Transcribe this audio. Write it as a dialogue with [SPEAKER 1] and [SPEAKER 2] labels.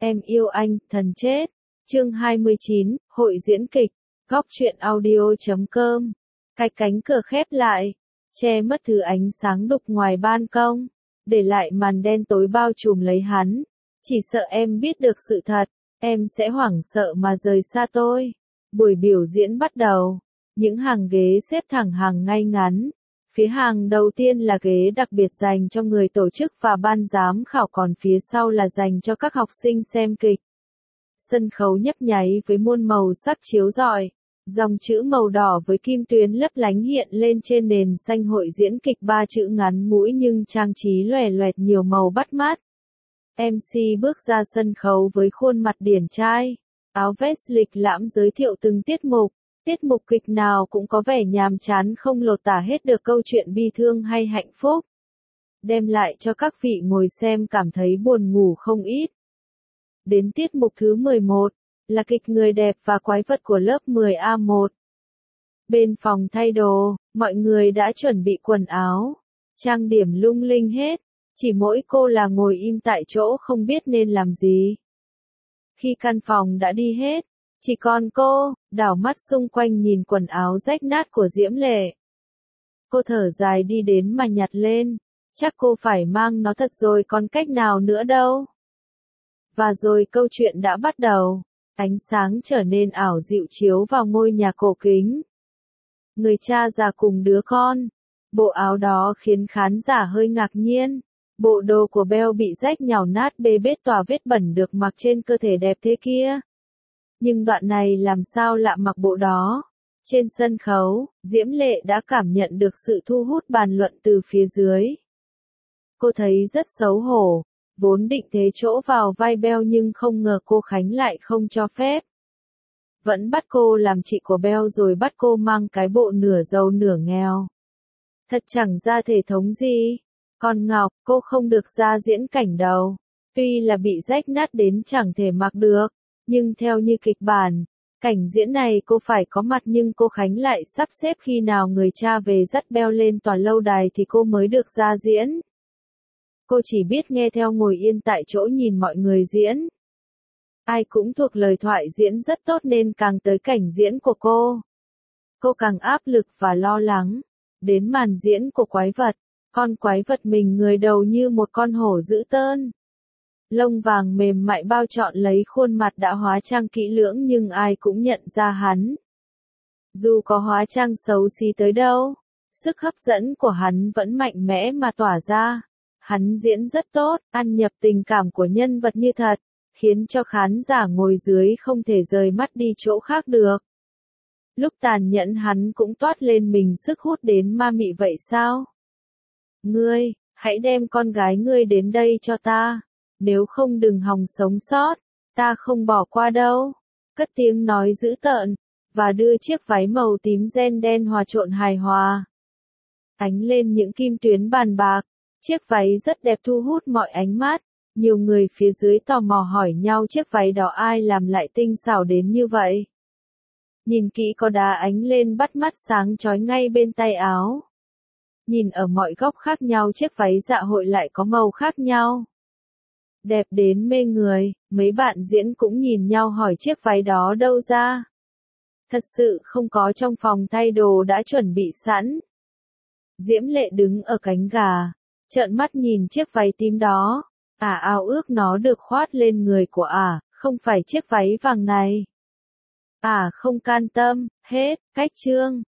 [SPEAKER 1] Em yêu anh, thần chết. Chương 29, hội diễn kịch. Góc truyện audio.com. Cái cánh cửa khép lại, che mất thứ ánh sáng đục ngoài ban công, để lại màn đen tối bao trùm lấy hắn. Chỉ sợ em biết được sự thật, em sẽ hoảng sợ mà rời xa tôi. Buổi biểu diễn bắt đầu. Những hàng ghế xếp thẳng hàng ngay ngắn. Phía hàng đầu tiên là ghế đặc biệt dành cho người tổ chức và ban giám khảo, còn phía sau là dành cho các học sinh xem kịch. Sân khấu nhấp nháy với muôn màu sắc chiếu rọi. Dòng chữ màu đỏ với kim tuyến lấp lánh hiện lên trên nền xanh, hội diễn kịch, 3 chữ ngắn ngủi nhưng trang trí loè loẹt nhiều màu bắt mắt. MC bước ra sân khấu với khuôn mặt điển trai, áo vest lịch lãm giới thiệu từng tiết mục. Tiết mục kịch nào cũng có vẻ nhàm chán không lột tả hết được câu chuyện bi thương hay hạnh phúc, đem lại cho các vị ngồi xem cảm thấy buồn ngủ không ít. Đến tiết mục thứ 11, là kịch Người đẹp và quái vật của lớp 10A1. Bên phòng thay đồ, mọi người đã chuẩn bị quần áo, trang điểm lung linh hết, chỉ mỗi cô là ngồi im tại chỗ không biết nên làm gì. Khi căn phòng đã đi hết, chỉ còn cô, đảo mắt xung quanh nhìn quần áo rách nát của Diễm Lệ. Cô thở dài đi đến mà nhặt lên, chắc cô phải mang nó thật rồi còn cách nào nữa đâu. Và rồi câu chuyện đã bắt đầu, ánh sáng trở nên ảo dịu chiếu vào ngôi nhà cổ kính. Người cha già cùng đứa con, bộ áo đó khiến khán giả hơi ngạc nhiên. Bộ đồ của Belle bị rách nhàu nát, bê bết tỏa vết bẩn được mặc trên cơ thể đẹp thế kia. Nhưng đoạn này làm sao lạ mặc bộ đó. Trên sân khấu, Diễm Lệ đã cảm nhận được sự thu hút bàn luận từ phía dưới. Cô thấy rất xấu hổ, vốn định thế chỗ vào vai Belle nhưng không ngờ cô Khánh lại không cho phép. Vẫn bắt cô làm chị của Belle rồi bắt cô mang cái bộ nửa giàu nửa nghèo. Thật chẳng ra thể thống gì. Còn Ngọc, cô không được ra diễn cảnh đầu. Tuy là bị rách nát đến chẳng thể mặc được, nhưng theo như kịch bản, cảnh diễn này cô phải có mặt, nhưng cô Khánh lại sắp xếp khi nào người cha về dắt Belle lên tòa lâu đài thì cô mới được ra diễn. Cô chỉ biết nghe theo ngồi yên tại chỗ nhìn mọi người diễn. Ai cũng thuộc lời thoại diễn rất tốt nên càng tới cảnh diễn của cô càng áp lực và lo lắng. Đến màn diễn của quái vật, con quái vật mình người đầu như một con hổ dữ tợn. Lông vàng mềm mại bao trọn lấy khuôn mặt đã hóa trang kỹ lưỡng nhưng ai cũng nhận ra hắn. Dù có hóa trang xấu xí tới đâu, sức hấp dẫn của hắn vẫn mạnh mẽ mà tỏa ra. Hắn diễn rất tốt, ăn nhập tình cảm của nhân vật như thật, khiến cho khán giả ngồi dưới không thể rời mắt đi chỗ khác được. Lúc tàn nhẫn hắn cũng toát lên mình sức hút đến ma mị vậy sao? Ngươi, hãy đem con gái ngươi đến đây cho ta. Nếu không đừng hòng sống sót, ta không bỏ qua đâu. Cất tiếng nói dữ tợn, và đưa chiếc váy màu tím ren đen hòa trộn hài hòa. Ánh lên những kim tuyến bàn bạc, chiếc váy rất đẹp thu hút mọi ánh mắt. Nhiều người phía dưới tò mò hỏi nhau chiếc váy đó ai làm lại tinh xảo đến như vậy. Nhìn kỹ có đá ánh lên bắt mắt sáng chói ngay bên tay áo. Nhìn ở mọi góc khác nhau chiếc váy dạ hội lại có màu khác nhau. Đẹp đến mê người, mấy bạn diễn cũng nhìn nhau hỏi chiếc váy đó đâu ra. Thật sự không có trong phòng thay đồ đã chuẩn bị sẵn. Diễm Lệ đứng ở cánh gà, trợn mắt nhìn chiếc váy tím đó. Ao ước nó được khoác lên người của không phải chiếc váy vàng này. Không can tâm, hết, cách chương.